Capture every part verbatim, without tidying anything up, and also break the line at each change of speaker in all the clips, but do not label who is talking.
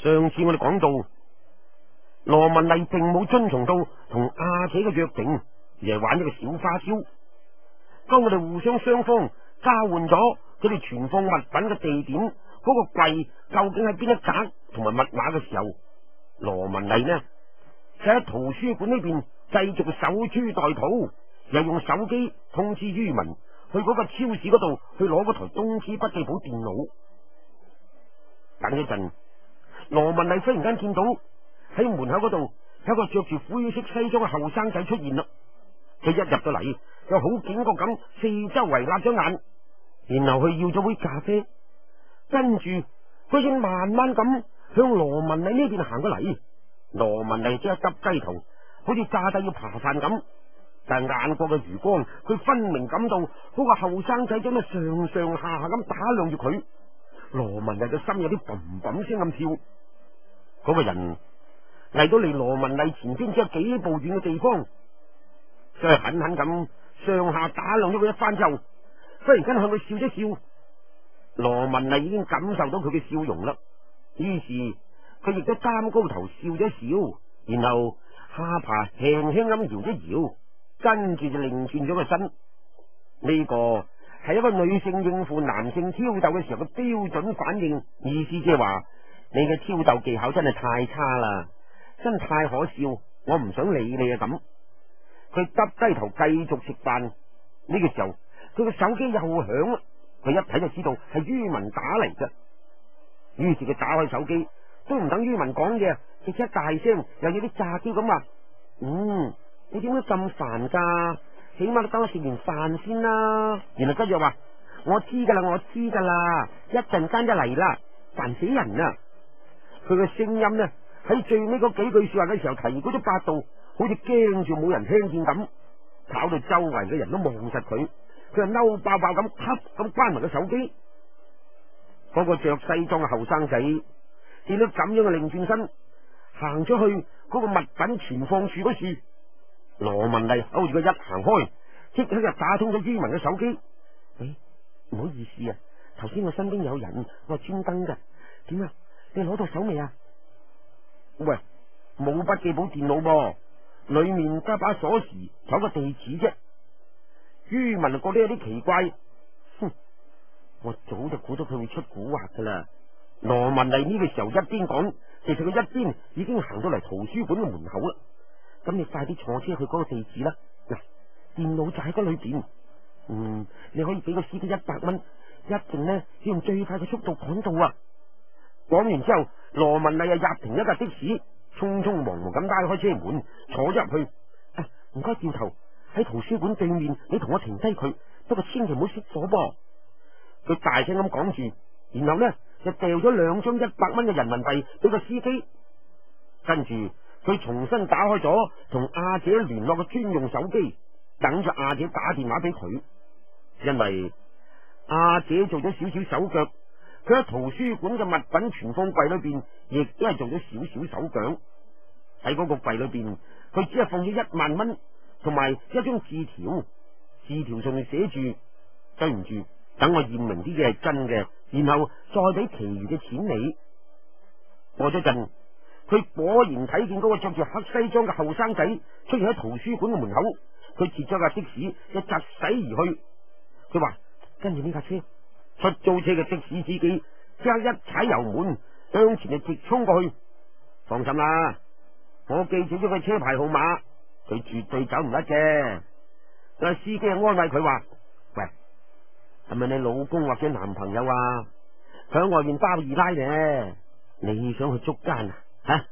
上次我哋講到，羅文麗並冇遵從到同阿姐嘅約定，而係玩咗個小花招。當我哋互相雙方交換咗佢哋存放物品嘅地點，嗰個櫃究竟喺邊一格同埋密碼嘅時候，羅文麗呢就喺圖書館呢邊繼續守株待兔，又用手機通知于文去嗰個超市嗰度去攞嗰台東芝筆記簿電腦。等一陣，羅文麗忽然間見到喺門口嗰度有個着住灰色西裝嘅後生仔出現啦。佢一入到嚟就好警覺咁四周圍立咗眼，然後佢要咗杯咖啡，跟住佢正慢慢咁向羅文麗呢邊行過嚟。羅文麗即刻耷低頭，好似炸低要扒飯咁，但係眼角嘅餘光，佢分明感到嗰個後生仔正喺上上下下咁打量住佢。羅文麗嘅心有啲嘭嘭聲咁跳。嗰、那個人嚟到離羅文麗前邊只有幾步遠嘅地方，再狠狠咁上下打量咗佢一番之後，忽然間向佢笑一笑。羅文麗已經感受到佢嘅笑容啦，於是佢亦都擔高頭笑咗笑，然後下巴輕輕咁搖一搖，跟住就擰轉咗個身。呢、這個係一個女性應付男性挑逗嘅時候嘅標準反應，意思即係話你嘅挑逗技巧真係太差啦，真太可笑，我唔想理你啊咁。佢耷低頭繼續食飯，呢、這個時候佢嘅手機又響啦，佢一睇就知道係于文打嚟嘅。於是佢打開手機，都唔等于文講嘢，直接大聲又有啲詐嬌咁話：嗯，你點解咁煩噶？起碼都等我食完飯先啦。然後跟住話：我知噶啦，我知噶啦，一陣間就嚟啦，煩死人啊！佢嘅聲音呢喺最尾嗰幾句說話嘅時候提高咗八度，好似驚住冇人聽見咁，搞到周圍嘅人都望實佢。佢就嬲爆爆咁，啪咁關埋個手機。嗰個着西裝嘅後生仔見到咁樣嘅擰轉身，行出去嗰個物品存放處嗰處。羅文麗勾住佢一行開，即刻就打通咗于文嘅手機。誒，唔好意思啊，頭先我身邊有人，我係專登噶。點啊？你攞到手未啊？喂，冇筆記簿電腦噃，裏面加把鎖匙，有個地址啫。于文覺得有啲奇怪，哼，我早就估到佢會出蠱惑噶啦。羅文麗呢個時候一邊講，其實佢一邊已經行到嚟圖書館嘅門口啦。咁你快啲坐車去嗰個地址啦。嗱，電腦就喺嗰裏邊。嗯，你可以俾個司機一百蚊，一定呢要用最快嘅速度趕到啊！講完之後，羅文麗又入停一架的士，匆匆忙忙咁拉開車門，坐咗入去。啊，唔該，掉頭喺圖書館對面，你同我停低佢，不過千祈唔好熄火噃。佢大聲咁講住，然後呢就掉咗兩張一百蚊嘅人民幣俾個司機，跟住佢重新打開咗同阿姐聯絡嘅專用手機，等住阿姐打電話俾佢。因為阿姐做咗少少手腳，佢喺圖書館嘅物品存放櫃裏邊，亦都係做咗少少手腳。喺嗰個櫃裏邊，佢只係放咗一萬蚊，同埋一張字條。字條上面寫住：對唔住，等我驗明啲嘢係真嘅，然後再俾其餘嘅錢你。過咗陣，佢果然睇見嗰個着住黑西裝嘅後生仔出現喺圖書館嘅門口。佢截咗架的士，一疾駛而去。佢話：跟住呢架車，出租車嘅的，的士司機即刻一踩油門向前就直衝過去。放心啦，我記住咗佢車牌號碼，佢絕對走唔甩嘅。但係司機安慰佢話：喂，係咪你老公或者男朋友啊？佢喺外面包二奶呢，你想去捉奸啊？吓！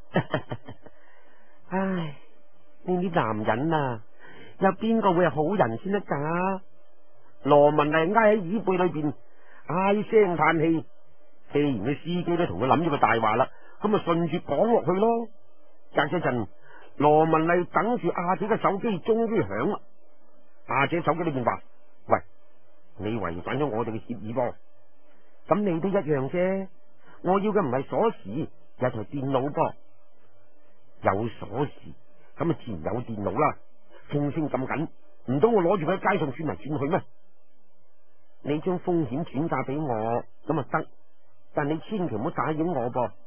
唉，呢啲男人啊，有邊個會係好人先得噶？羅文麗挨喺椅背裏邊唉聲嘆氣。既然個司機都同佢諗咗個大話啦，咁咪順住講落去咯。隔咗陣，羅文麗等住阿姐嘅手機終於響啦。阿姐手機裏邊話：喂，你違反咗我哋嘅協議噃。咁你都一樣啫。我要嘅唔係鎖匙，有台電腦噃。有鎖匙，咁啊自然有電腦啦。風聲咁緊，唔通我攞住佢喺街上轉嚟轉去咩？你將風險轉嫁俾我，咁啊得，但你千祈唔好打擾我噃。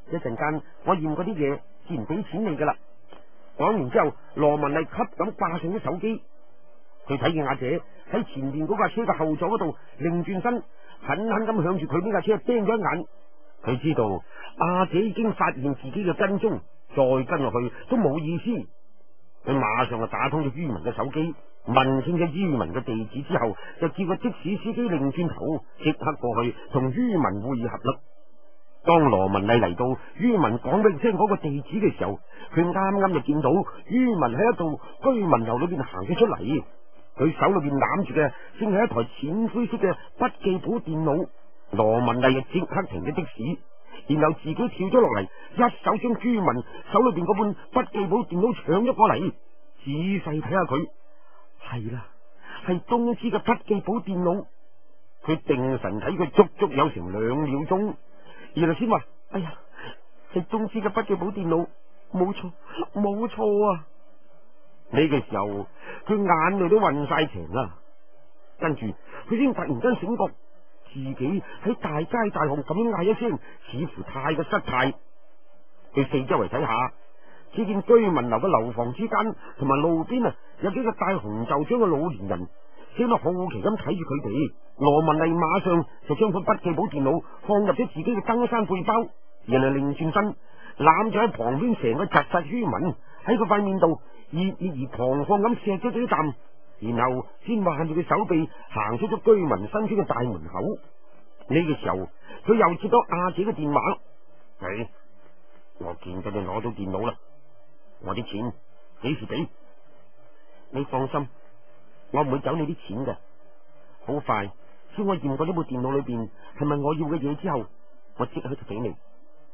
一陣間我驗嗰啲嘢，自然俾錢你噶啦。講完之後，羅文麗急咁掛上咗手機。佢睇見阿姐喺前面嗰架車嘅後座嗰度，擰轉身，狠狠咁向住佢呢架車盯咗一眼。佢知道阿姐已經發現自己嘅跟蹤，再跟落去都冇意思。佢馬上就打通咗于文嘅手機，問清咗于文嘅地址之後，就叫個的士司機擰轉頭，即刻過去同于文會合啦。當羅文麗嚟到于文講俾佢聽嗰個地址嘅時候，佢啱啱就見到于文喺一度居民樓裏邊行咗出嚟，佢手裏邊攬住嘅正係一台淺灰色嘅筆記簿電腦。羅文麗就即刻停咗的士，然後自己跳咗落嚟，一手將于文手裏邊嗰本筆記簿電腦搶咗過嚟，仔細睇下佢，係啦，係東芝嘅筆記簿電腦。佢定神睇佢足足有成兩秒鐘，然後先話：哎呀，係東芝嘅筆記簿電腦，冇錯，冇錯啊！呢個時候，佢眼淚都暈晒情啦。跟住，佢先突然間醒覺，自己喺大街大巷咁樣嗌一聲，似乎太過失態。佢四周圍睇下，只見居民樓嘅樓房之間同埋路邊啊，有幾個戴紅袖章嘅老年人，喺度好奇咁睇住佢哋。羅文麗馬上就將本筆記簿電腦放入咗自己嘅登山背包，然後擰轉身攬住喺旁邊成個窒實于文喺佢塊面度熱烈而狂放咁錫咗佢一啖，然後先挽住佢手臂行出咗居民伸出嘅大門口。呢個時候，佢又接到阿姐嘅電話：係，我見到你攞到電腦啦，我啲錢幾時俾？你放心，我唔會走你啲錢嘅。好快，只要我驗過呢部電腦裏邊係咪我要嘅嘢之後，我即刻就俾你。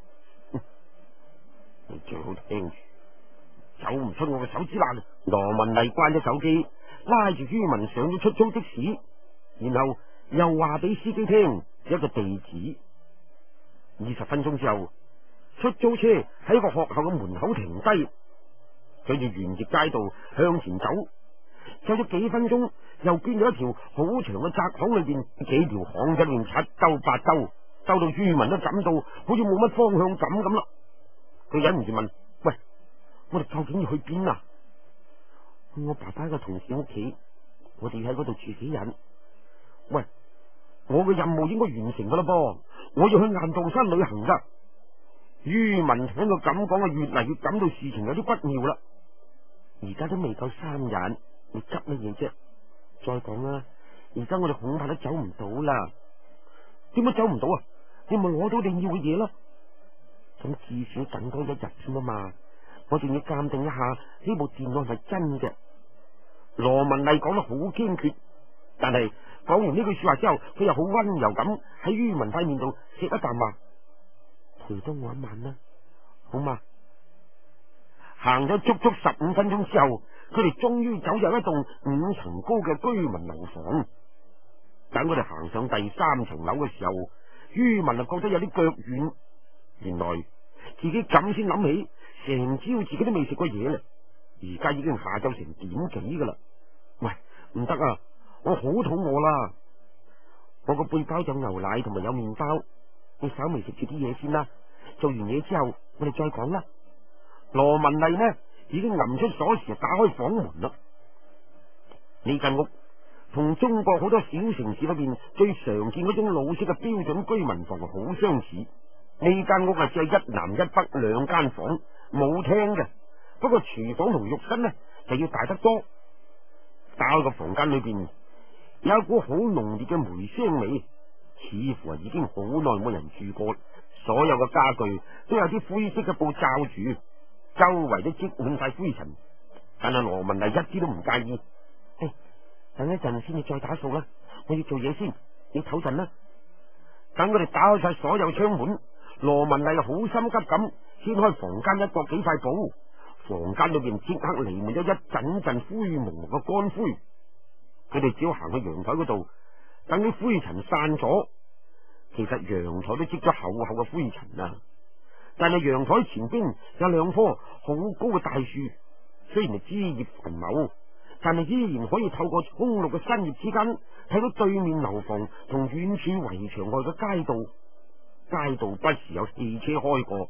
你最好聽住，走唔出我嘅手指罅。羅文麗關咗手機，拉住于文上咗出租的士，然後又話俾司機聽一個地址。二十分鐘之後，出租車喺個學校嘅門口停低，佢就沿住街道向前走，走咗幾分鐘，又見到一條好長嘅窄巷裏邊，幾條巷仔裏邊七兜八兜，兜到于文都感到好似冇乜方向感咁啦。佢忍唔住問：喂，我哋究竟要去邊啊？去我爸爸嘅同事屋企，我哋喺嗰度住幾日。喂，我嘅任務應該完成噶啦噃，我要去雁道山旅行噶。于文聽到咁講，啊越嚟越感到事情有啲不妙啦。而家都未夠三日，你急乜嘢啫？再講啦，而家我哋恐怕都走唔到啦。點解走唔到啊？你咪攞到你要嘅嘢咯。咁至少等多一日先啊嘛，我仲要鑒定一下呢部電腦係咪真嘅。羅文麗講得好堅決，但係講完呢句說話之後，佢又好溫柔咁喺于文塊面度錫一啖話：陪多我一晚啦，好嘛？行咗足足十五分鐘之後，佢哋終於走入一棟五層高嘅居民樓房。等佢哋行上第三層樓嘅時候，于文就覺得有啲腳軟。原來自己咁先諗起，成朝自己都未食過嘢啦，而家已經下晝成點幾噶啦。喂，唔得啊，我好肚餓啦！我個背包有牛奶同埋有麵包，你稍微食住啲嘢先啦。做完嘢之後，我哋再講啦。羅文麗呢，已經揞出鎖匙打開房門啦。呢間屋同中國好多小城市裏邊最常見嗰種老式嘅標準居民房好相似。呢間屋係只係一南一北兩間房，冇廳嘅。不過廚房同浴室呢就要大得多。打開個房間裏邊有一股好濃烈嘅霉腥味，似乎係已經好耐冇人住過。所有嘅家具都有啲灰色嘅布罩住，周圍都積滿晒灰塵。但係羅文麗一啲都唔介意。誒，等一陣先至再打掃啦，我要做嘢先，你唞陣啦。等佢哋打開晒所有窗門，羅文麗好心急咁掀開房間一角幾塊布，房間裏邊即刻彌漫咗一陣陣灰蒙蒙嘅乾灰。佢哋只要行去陽台嗰度，等啲灰塵散咗。其實陽台都積咗厚厚嘅灰塵啊！但係陽台前邊有兩棵好高嘅大樹，雖然係枝葉繁茂，但係依然可以透過空綠嘅新葉之間睇到對面樓房同遠處圍牆外嘅街道。街道不時有汽車開過，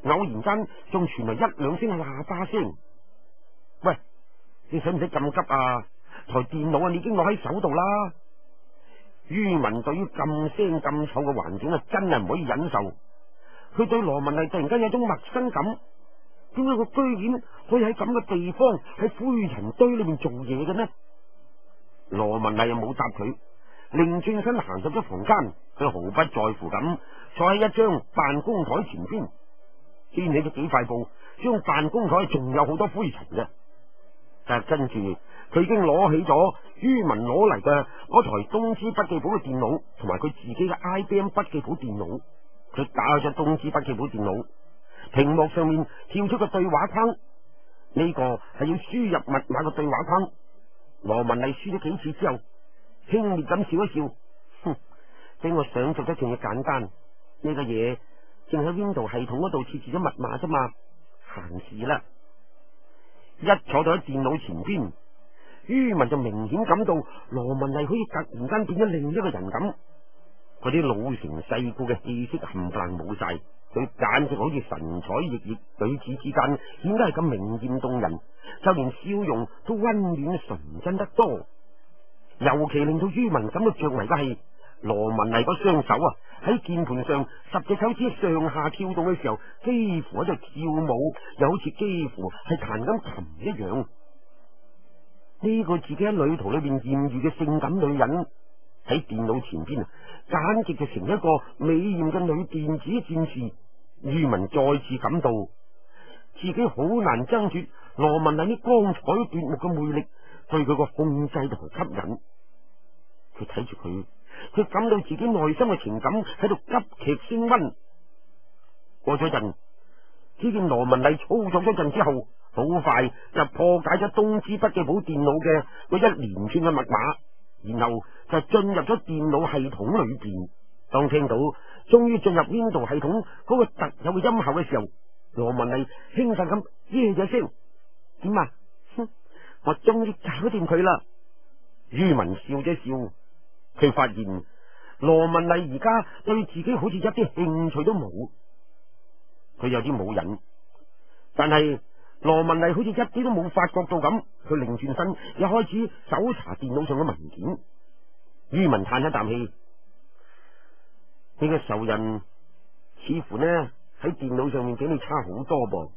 偶然間仲傳來一兩聲喇叭聲。喂，你使唔使咁急啊？台電腦啊，你已經攞喺手度啦。于文對於咁聲咁臭嘅環境啊，真係唔可以忍受。佢對羅文麗突然間有種陌生感，點解佢居然可以喺咁嘅地方喺灰塵堆裏面做嘢嘅呢？羅文麗又冇答佢，擰轉身行入咗房間，佢毫不在乎咁坐喺一張辦公台前邊，掀起咗幾塊布，將辦公台仲有好多灰塵嘅。但係跟住佢已經攞起咗于文攞嚟嘅嗰台東芝筆記簿嘅電腦，同埋佢自己嘅 I B M 筆記簿電腦。佢打開咗東芝筆記簿電腦，屏幕上面跳出個對話框，呢個係要輸入密碼嘅對話框。羅文麗輸咗幾次之後，輕蔑咁笑一笑，哼，比我想象得仲要簡單。呢個嘢淨喺 Windows 系統嗰度設置咗密碼啫嘛，閒事啦。一坐到喺電腦前邊，于文就明顯感到羅文麗好似突然間變咗另一個人咁，嗰啲老成世故嘅氣息冚唪唥冇晒，佢簡直好似神采奕奕，舉止之間顯得係咁明艷動人，就連笑容都溫暖純真得多。尤其令到于文感到着迷嘅係羅文麗嗰雙手啊，喺鍵盤上十隻手指上下跳動嘅時候，幾乎喺度跳舞，又好似幾乎係彈緊琴一樣。呢個自己喺旅途裏邊艷遇嘅性感女人喺電腦前邊啊，簡直就成一個美艷嘅女電子戰士。于文再次感到自己好難爭奪羅文麗呢光彩奪目嘅魅力對佢個控制同吸引。佢睇住佢，佢感到自己內心嘅情感喺度急劇升溫。過咗陣，只見羅文麗操作咗陣之後，好快就破解咗東芝筆記簿電腦嘅嗰一連串嘅密碼，然後就進入咗電腦系統裏邊。當聽到終於進入 Windows 系統嗰個特有嘅音效嘅時候，羅文麗興奮咁耶咗聲：點啊？哼，我終於搞掂佢啦！于文笑咗笑，佢發現羅文麗而家對自己好似一啲興趣都冇，佢有啲冇癮。但係羅文麗好似一啲都冇發覺到咁，佢擰轉身又開始搜查電腦上嘅文件。于文嘆一啖氣，你嘅仇人似乎呢喺電腦上面比你差好多噃。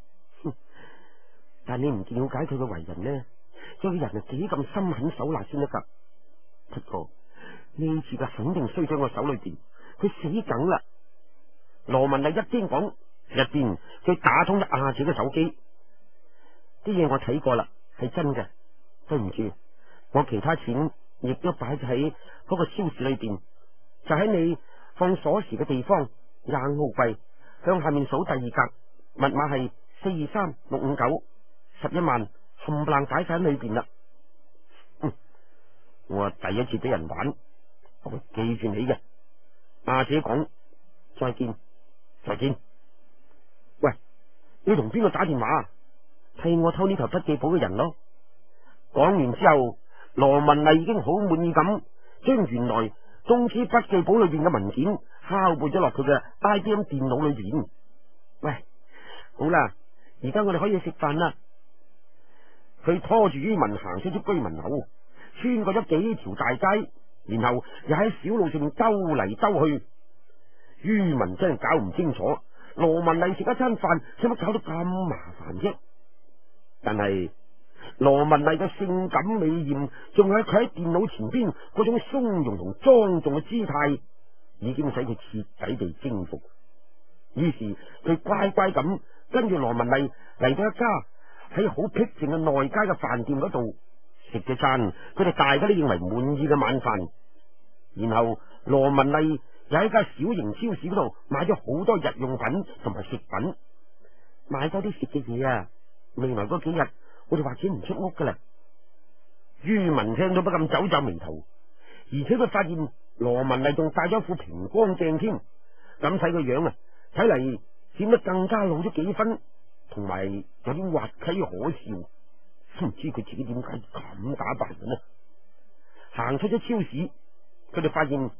但你唔了解佢嘅為人呢，做人係幾咁心狠手辣先得噶。不過呢次嘅肯定衰喺我手裏邊，佢死梗啦。羅文麗一邊講一邊佢打通咗阿姐嘅手機，啲嘢我睇過啦，係真嘅。對唔住，我其他錢亦都擺咗喺嗰個超市裏邊，就喺你放鎖匙嘅地方，廿澳幣，向下面數第二格，密碼係四二三六五九，十一萬冚唪唥擺晒喺裏邊啦。嗯，我第一次俾人玩，我會記住你嘅。阿姐講再見，再見。喂，你同邊個打電話？替我偷呢台筆記簿嘅人咯。講完之後，羅文麗已經好滿意咁，將原來東芝筆記簿裏邊嘅文件拷貝咗落佢嘅 I B M 電腦裏邊。喂，好啦，而家我哋可以食飯啦。佢拖住于文行出咗居民樓，穿過咗幾條大街，然後又喺小路上面兜嚟兜去。于文真係搞唔清楚，羅文麗食一餐飯使乜搞到咁麻煩啫？但係羅文麗嘅性感美艷，仲有佢喺電腦前邊嗰種從容同莊重嘅姿態，已經使佢徹底地征服。於是佢乖乖咁跟住羅文麗嚟到一家喺好僻靜嘅內街嘅飯店嗰度食咗餐佢哋大家都認為滿意嘅晚飯。然後羅文麗又喺間小型超市嗰度買咗好多日用品同埋食品，買多啲食嘅嘢啊！未來嗰幾日我哋或者唔出屋噶啦。于文聽到不禁皺皺眉頭，而且佢發現羅文麗仲戴咗副平光鏡添，咁睇個樣啊，睇嚟顯得更加老咗幾分，同埋有啲滑稽可笑。都唔知佢自己點解咁打扮嘅呢？行出咗超市，佢哋發現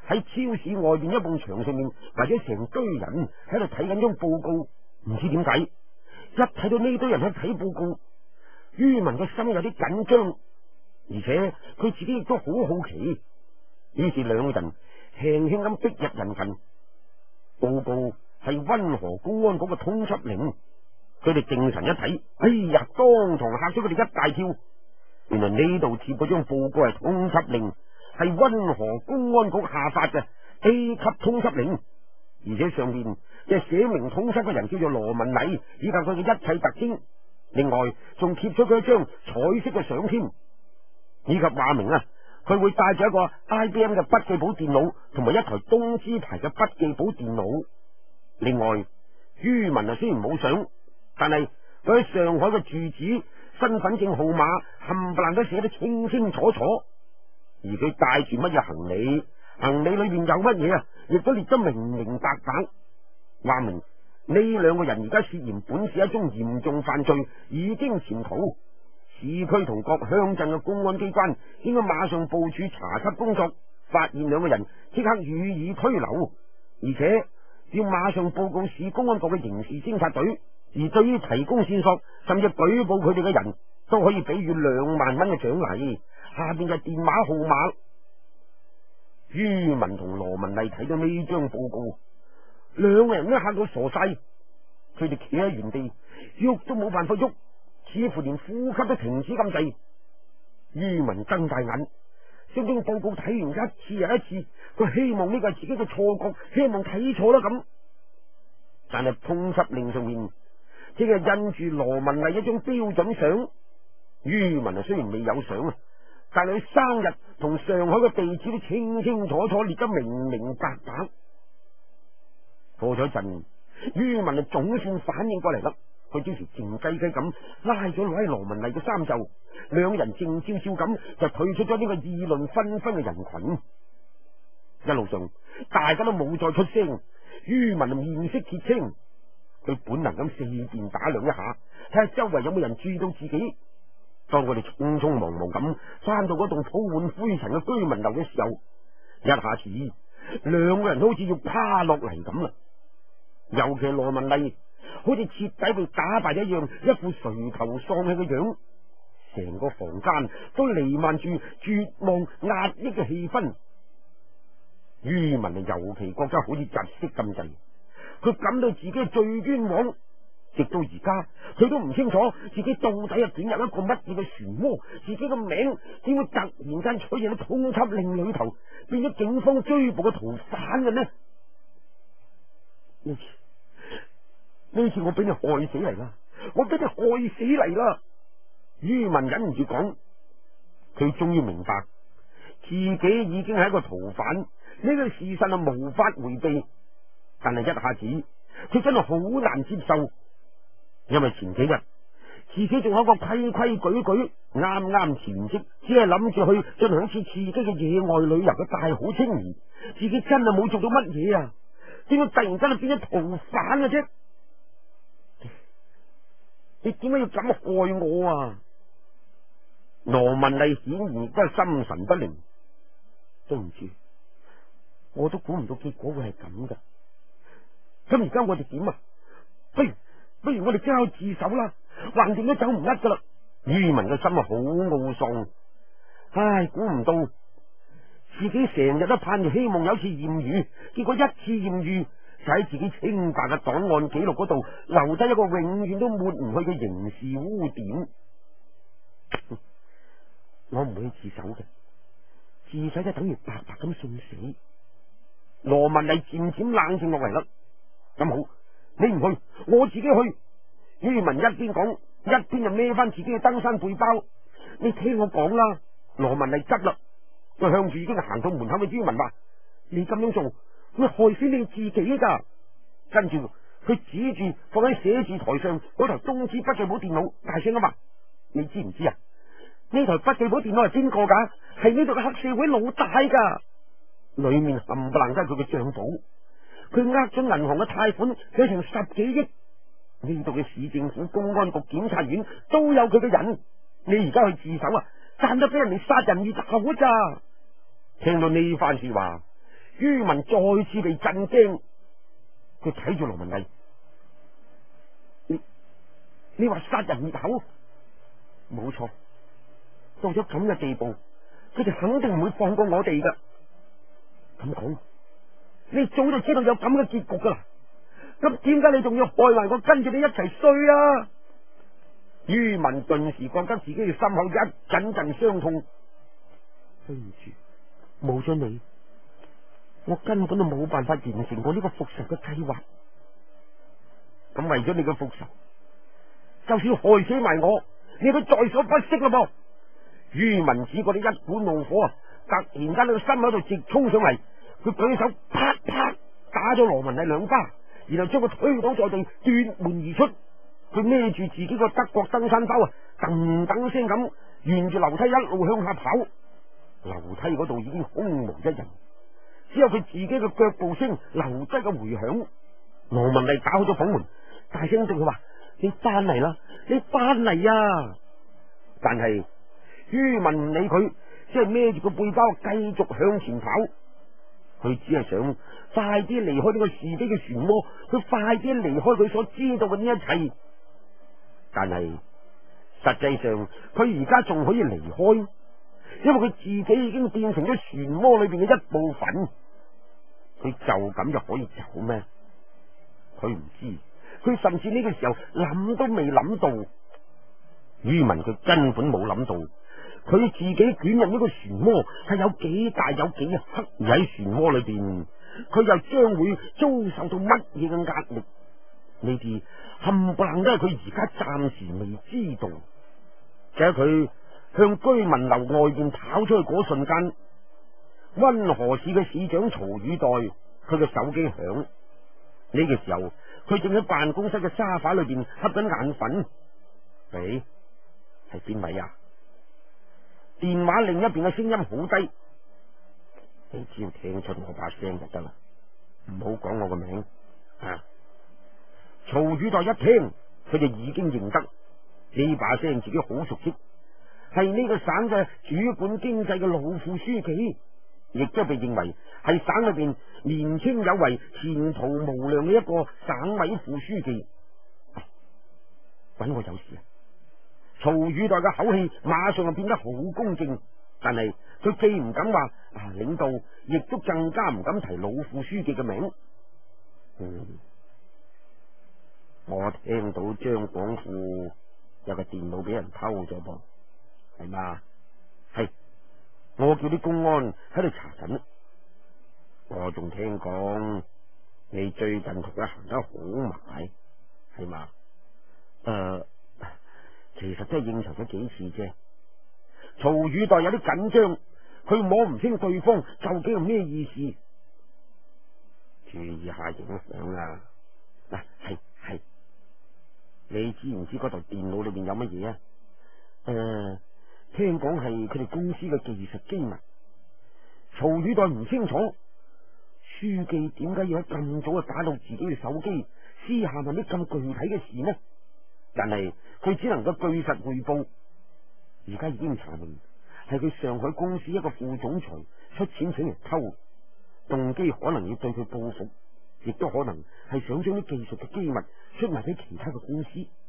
喺超市外邊一埲牆上面，或者成堆人喺度睇緊張報告，唔知點解一睇到呢堆人喺度睇報告，于文嘅心有啲緊張，而且佢自己亦都好好奇，於是兩個人輕輕咁逼入人群。報告係溫河公安局嘅通緝令，佢哋定神一睇，哎呀，當堂嚇咗佢哋一大跳。原來呢度貼嗰張報告係通緝令，係溫河公安局下發嘅 A 級通緝令，而且上面嘅寫明通緝嘅人叫做羅文禮，以及佢嘅一切特徵。另外仲貼咗佢一張彩色嘅相添，以及話明啊，佢會帶住一個 I B M 嘅筆記簿電腦，同埋一台東芝牌嘅筆記簿電腦。另外，于文啊雖然冇相，但係佢喺上海嘅住址、身份證號碼冚唪唥都寫得清清楚楚。而佢帶住乜嘢行李，行李裏邊有乜嘢啊，亦都列得明明白白。話明呢兩個人而家涉嫌本市一宗嚴重犯罪，已經潛逃。市區同各鄉鎮嘅公安機關應該馬上部署查緝工作，發現兩個人即刻予以拘留，而且要馬上報告市公安局嘅刑事偵察隊。而對於提供線索甚至舉報佢哋嘅人，都可以俾予兩萬蚊嘅獎勵。下邊就係電話號碼。于文同羅文麗睇到呢張報告，兩個人都嚇到傻晒，佢哋企喺原地，喐都冇辦法喐，似乎連呼吸都停止咁滯。于文睜大眼，將張報告睇完一次又一次，佢希望呢個係自己嘅錯覺，希望睇錯啦咁。但係通緝令上面即係印住羅文麗一張標準相。于文啊雖然未有相啊，但係佢生日同上海嘅地址都清清楚楚列得明明白白。過咗一陣，于文啊總算反應過嚟啦，佢即時靜雞雞咁拉咗落喺羅文麗嘅衫袖，兩個人靜悄悄咁就退出咗呢個議論紛紛嘅人群。一路上大家都冇再出聲，于文面色鐵青，佢本能咁四邊打量一下，睇下周圍有冇人注意到自己。當佢哋匆匆忙忙咁翻到嗰棟鋪滿灰塵嘅居民樓嘅時候，一下子兩個人好似要趴落嚟咁啦。尤其係羅文麗，好似徹底被打敗一樣，一副垂頭喪氣嘅樣，成個房間都彌漫住絕望壓抑嘅氣氛。于文啊，尤其覺得好似窒息咁滯，佢感到自己最冤枉。直到而家，佢都唔清楚自己到底係捲入一個乜嘢嘅漩渦，自己嘅名點會突然間出現喺通緝令裏頭，變咗警方追捕嘅逃犯嘅呢？呢次呢次我俾你害死嚟啦！我俾你害死嚟啦！于文忍唔住講，佢終於明白自己已經係一個逃犯，呢個事實係無法回避。但係一下子，佢真係好難接受。因為前幾日自己仲有一個規規矩矩、啱啱辭職，只係諗住去進行一次刺激嘅野外旅遊嘅大好青年，自己真係冇做到乜嘢啊！點解突然間就變咗逃犯嘅啫？你點解要咁害我啊？羅文麗顯然都係心神不寧，對唔住，我都估唔到結果會係咁噶。咁而家我哋點啊？不如不如我哋交自首啦，橫掂都走唔甩噶啦。于文嘅心啊好懊喪，唉，估唔到自己成日都盼住希望有次艷遇，結果一次艷遇就喺自己清白嘅檔案記錄嗰度留低一個永遠都抹唔去嘅刑事污點。我唔會去自首嘅，自首就等於白白咁送死。羅文麗漸漸冷靜落嚟啦。咁好，你唔去，我自己去。于文一邊講，一邊就孭翻自己嘅登山背包。你聽我講啦，羅文麗急啦，佢向住已經行到門口嘅于文話：你咁樣做會害死你自己噶。跟住佢指住放喺寫字台上嗰台東芝筆記簿電腦，大聲咁話：你知唔知啊？呢台筆記簿電腦係邊個噶？係呢度嘅黑社會老大噶，裏面冚唪唥都係佢嘅賬簿。佢呃咗銀行嘅貸款有成十幾億，呢度嘅市政府、公安局、檢察院都有佢嘅人。你而家去自首啊，賺得俾人哋殺人如仇咋？聽到呢番說話， 于文再次被震驚，佢睇住羅文麗，你你話殺人滅口？冇錯，到咗咁嘅地步，佢哋肯定唔會放過我哋噶。咁講，你早就知道有咁嘅結局噶啦，咁點解你仲要害埋我跟住你一齊衰啊？于文頓時覺得自己嘅心口一陣陣傷痛，對唔住，冇咗你，我根本都冇辦法完成我呢個復仇嘅計劃。咁為咗你嘅復仇，就算害死埋我，你都在所不惜啦噃！于文只覺得一股怒火啊，突然間喺個心口度直衝上嚟，佢舉手啪啪打咗羅文麗兩巴，然後將佢推倒在地，奪門而出。佢孭住自己個德國登山包啊，噔噔聲咁沿住樓梯一路向下跑。樓梯嗰度已經空無一人，只有佢自己嘅腳步聲留低嘅回響。羅文麗打開咗房門，大聲對佢話：你翻嚟啦，你翻嚟啊！但係于文唔理佢，只係孭住個背包繼續向前跑。佢只係想快啲離開呢個是非嘅漩渦，佢快啲離開佢所知道嘅呢一切。但係實際上佢而家仲可以離開，因為佢自己已經變成咗漩渦裏邊嘅一部分。佢就咁就可以走咩？佢唔知，佢甚至呢個時候諗都未諗到。于文佢根本冇諗到，佢自己捲入呢個漩渦係有幾大有幾黑，而喺漩渦裏邊，佢又將會遭受到乜嘢嘅壓力？呢啲冚唪唥都係佢而家暫時未知道。就喺佢向居民樓外邊跑出去嗰瞬間，溫河市嘅市長曹宇代，佢嘅手機響。呢個時候，佢正喺辦公室嘅沙發裏邊瞌緊眼瞓。誒，係邊位啊？電話另一邊嘅聲音好低，你只要聽出我把聲就得啦，唔好講我個名啊！曹宇代一聽，佢就已經認得呢把聲，自己好熟悉，係呢個省嘅主管經濟嘅老副書記，亦都被認為係省裏邊年青有為、前途無量嘅一個省委副書記。搵我有事啊！曹宇代嘅口氣馬上就變得好恭敬，但係佢既唔敢話啊領導，亦都更加唔敢提老副書記嘅名。嗯，我聽到張廣富有個電腦俾人偷咗噃，係嘛？係，我叫啲公安喺度查緊。我仲聽講你最近同佢行得好埋，係嘛？誒、呃。其實真係應酬咗幾次啫。曹宇代有啲緊張，佢摸唔清對方究竟係咩意思。注意下影響啊！嗱、啊，係係，你知唔知嗰台電腦裏邊有乜嘢啊？誒、呃，聽講係佢哋公司嘅技術機密。曹宇代唔清楚，書記點解要喺咁早就打到自己嘅手機，私下問啲咁具體嘅事呢？但係佢只能夠據實匯報，而家已經查明係佢上海公司一個副總裁出錢請人偷，動機可能要對佢報復，亦都可能係想將啲技術嘅機密出賣俾其他嘅公司。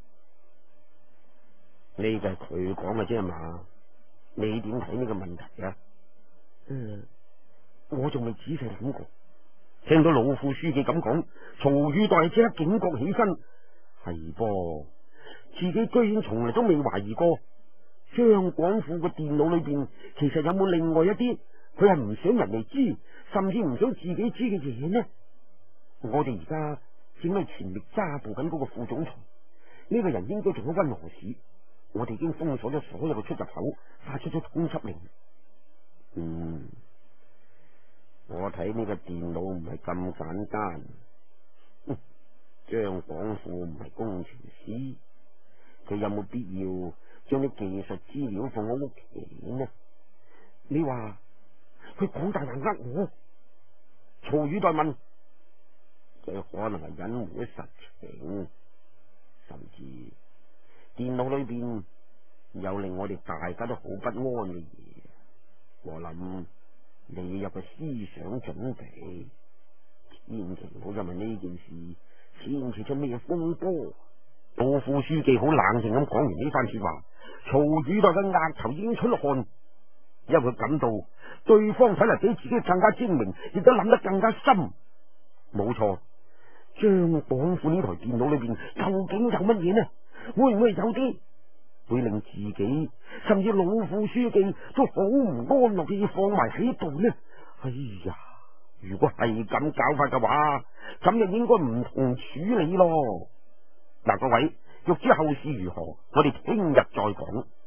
呢個係佢講嘅啫嘛，你點睇呢個問題啊？嗯，我仲未仔細諗過。聽到老副書記咁講，曹宇代即刻警覺起身，係噃。自己居然從嚟都未懷疑過張廣富嘅電腦裏邊其實有冇另外一啲佢係唔想人哋知，甚至唔想自己知嘅嘢呢？我哋而家正係全力揸捕緊嗰個副總裁，呢個人應該仲喺溫河市，我哋已經封鎖咗所有嘅出入口，發出咗通緝令。嗯，我睇呢個電腦唔係咁簡單。嗯，張廣富唔係工程師。佢有冇必要將啲技術資料放喺屋企呢？你話佢講大話呃我？曹宇代問。佢可能係隱瞞實情，甚至電腦裏邊有令我哋大家都好不安嘅嘢。我諗你有個思想準備，千祈唔好因為呢件事掀起出咩風波。老副書記好冷靜咁講完呢番說話，曹宇代嘅額頭已經出汗，因為佢感到對方睇嚟比自己更加精明，亦都諗得更加深。冇錯，張廣富呢台電腦裏邊究竟有乜嘢呢？會唔會有啲會令自己甚至老副書記都好唔安樂嘅嘢放埋喺度呢？哎呀，如果係咁搞法嘅話，咁就應該唔同處理咯。嗱，各位，欲知後事如何，我哋聽日再講。